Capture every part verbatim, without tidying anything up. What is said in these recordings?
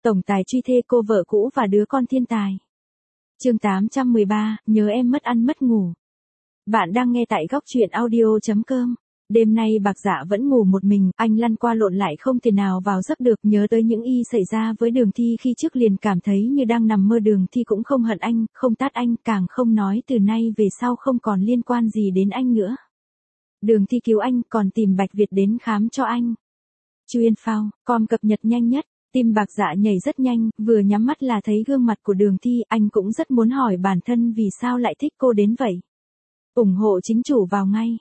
tổng tài truy thê cô vợ cũ và đứa con thiên tài. Chương tám trăm mười ba, nhớ em mất ăn mất ngủ. Bạn đang nghe tại góc truyện audio chấm com. Đêm nay Bạc Dạ vẫn ngủ một mình, anh lăn qua lộn lại không thể nào vào giấc được, nhớ tới những y xảy ra với Đường Thi khi trước liền cảm thấy như đang nằm mơ. Đường Thi cũng không hận anh, không tát anh, càng không nói từ nay về sau không còn liên quan gì đến anh nữa. Đường Thi cứu anh, còn tìm Bạch Việt đến khám cho anh. Chuyên phao, com cập nhật nhanh nhất. Tim Bạc Dạ nhảy rất nhanh, vừa nhắm mắt là thấy gương mặt của Đường Thi, anh cũng rất muốn hỏi bản thân vì sao lại thích cô đến vậy. Ủng hộ chính chủ vào ngay.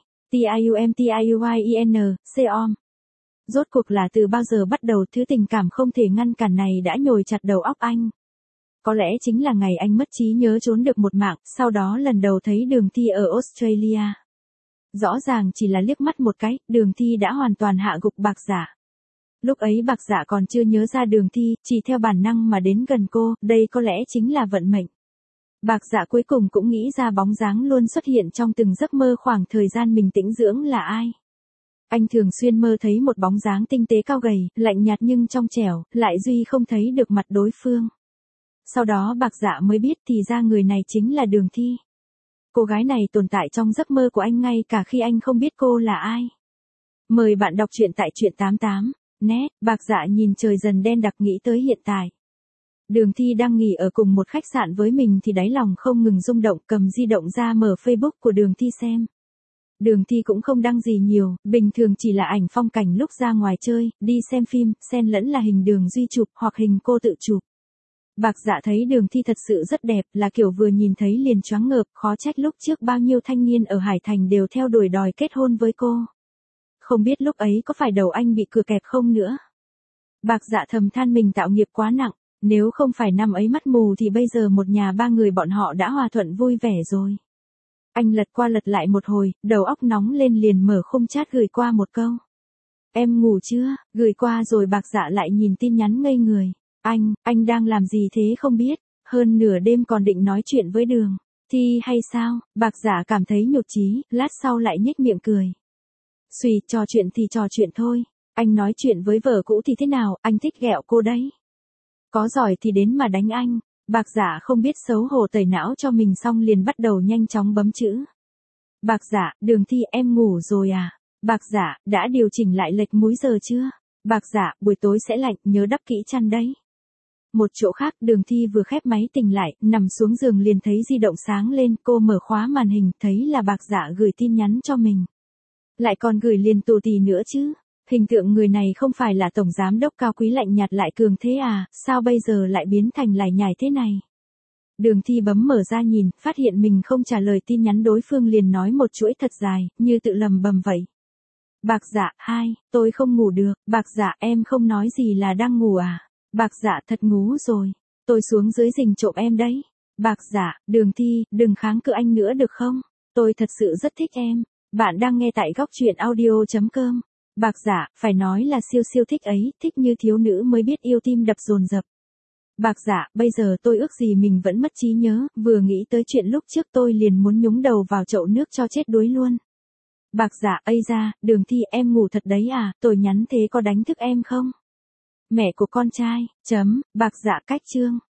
TIUMTIUYIN, C-om. Rốt cuộc là từ bao giờ bắt đầu thứ tình cảm không thể ngăn cản này đã nhồi chặt đầu óc anh. Có lẽ chính là ngày anh mất trí nhớ trốn được một mạng, sau đó lần đầu thấy Đường Thi ở Australia. Rõ ràng chỉ là liếc mắt một cái, Đường Thi đã hoàn toàn hạ gục Bạc Dạ. Lúc ấy Bạc Dạ còn chưa nhớ ra Đường Thi, chỉ theo bản năng mà đến gần cô, đây có lẽ chính là vận mệnh. Bạc Dạ cuối cùng cũng nghĩ ra bóng dáng luôn xuất hiện trong từng giấc mơ khoảng thời gian mình tĩnh dưỡng là ai. Anh thường xuyên mơ thấy một bóng dáng tinh tế cao gầy, lạnh nhạt nhưng trong trẻo, lại duy không thấy được mặt đối phương. Sau đó Bạc Dạ mới biết thì ra người này chính là Đường Thi. Cô gái này tồn tại trong giấc mơ của anh ngay cả khi anh không biết cô là ai. Mời bạn đọc truyện tại truyện tám mươi tám net. Bạc Dạ nhìn trời dần đen đặc nghĩ tới hiện tại. Đường Thi đang nghỉ ở cùng một khách sạn với mình thì đáy lòng không ngừng rung động, cầm di động ra mở Facebook của Đường Thi xem. Đường Thi cũng không đăng gì nhiều, bình thường chỉ là ảnh phong cảnh lúc ra ngoài chơi, đi xem phim, xen lẫn là hình Đường Duy chụp hoặc hình cô tự chụp. Bạc Dạ thấy Đường Thi thật sự rất đẹp, là kiểu vừa nhìn thấy liền choáng ngợp, khó trách lúc trước bao nhiêu thanh niên ở Hải Thành đều theo đuổi đòi kết hôn với cô. Không biết lúc ấy có phải đầu anh bị cửa kẹp không nữa. Bạc Dạ thầm than mình tạo nghiệp quá nặng, nếu không phải năm ấy mắt mù thì bây giờ một nhà ba người bọn họ đã hòa thuận vui vẻ rồi. Anh lật qua lật lại một hồi, đầu óc nóng lên liền mở khung chat gửi qua một câu. Em ngủ chưa? Gửi qua rồi Bạc Dạ lại nhìn tin nhắn ngây người. Anh, anh đang làm gì thế không biết, hơn nửa đêm còn định nói chuyện với Đường Thi hay sao? Bạc Dạ cảm thấy nhụt chí, lát sau lại nhếch miệng cười. Xùy, trò chuyện thì trò chuyện thôi, anh nói chuyện với vợ cũ thì thế nào, anh thích ghẹo cô đấy. Có giỏi thì đến mà đánh anh. Bạc Dạ không biết xấu hổ tẩy não cho mình xong liền bắt đầu nhanh chóng bấm chữ. Bạc Dạ, Đường Thi em ngủ rồi à? Bạc Dạ, đã điều chỉnh lại lệch múi giờ chưa? Bạc Dạ, buổi tối sẽ lạnh, nhớ đắp kỹ chăn đấy. Một chỗ khác, Đường Thi vừa khép máy tỉnh lại, nằm xuống giường liền thấy di động sáng lên, cô mở khóa màn hình, thấy là Bạc Dạ gửi tin nhắn cho mình. Lại còn gửi liền tù tì nữa chứ. Hình tượng người này không phải là tổng giám đốc cao quý lạnh nhạt lại cường thế à, sao bây giờ lại biến thành lải nhải thế này? Đường Thi bấm mở ra nhìn, phát hiện mình không trả lời tin nhắn đối phương liền nói một chuỗi thật dài, như tự lầm bầm vậy. Bạc Dạ, hai, tôi không ngủ được. Bạc Dạ, em không nói gì là đang ngủ à? Bạc Dạ, thật ngủ rồi. Tôi xuống dưới rình trộm em đấy. Bạc Dạ, Đường Thi, đừng kháng cự anh nữa được không? Tôi thật sự rất thích em. Bạn đang nghe tại góc truyện audio chấm com. Bạc Dạ, phải nói là siêu siêu thích ấy, thích như thiếu nữ mới biết yêu, tim đập dồn dập. Bạc Dạ, bây giờ tôi ước gì mình vẫn mất trí nhớ, vừa nghĩ tới chuyện lúc trước tôi liền muốn nhúng đầu vào chậu nước cho chết đuối luôn. Bạc Dạ, ây da, Đường Thi em ngủ thật đấy à, tôi nhắn thế có đánh thức em không? Mẹ của con trai, chấm, Bạc Dạ cách chương.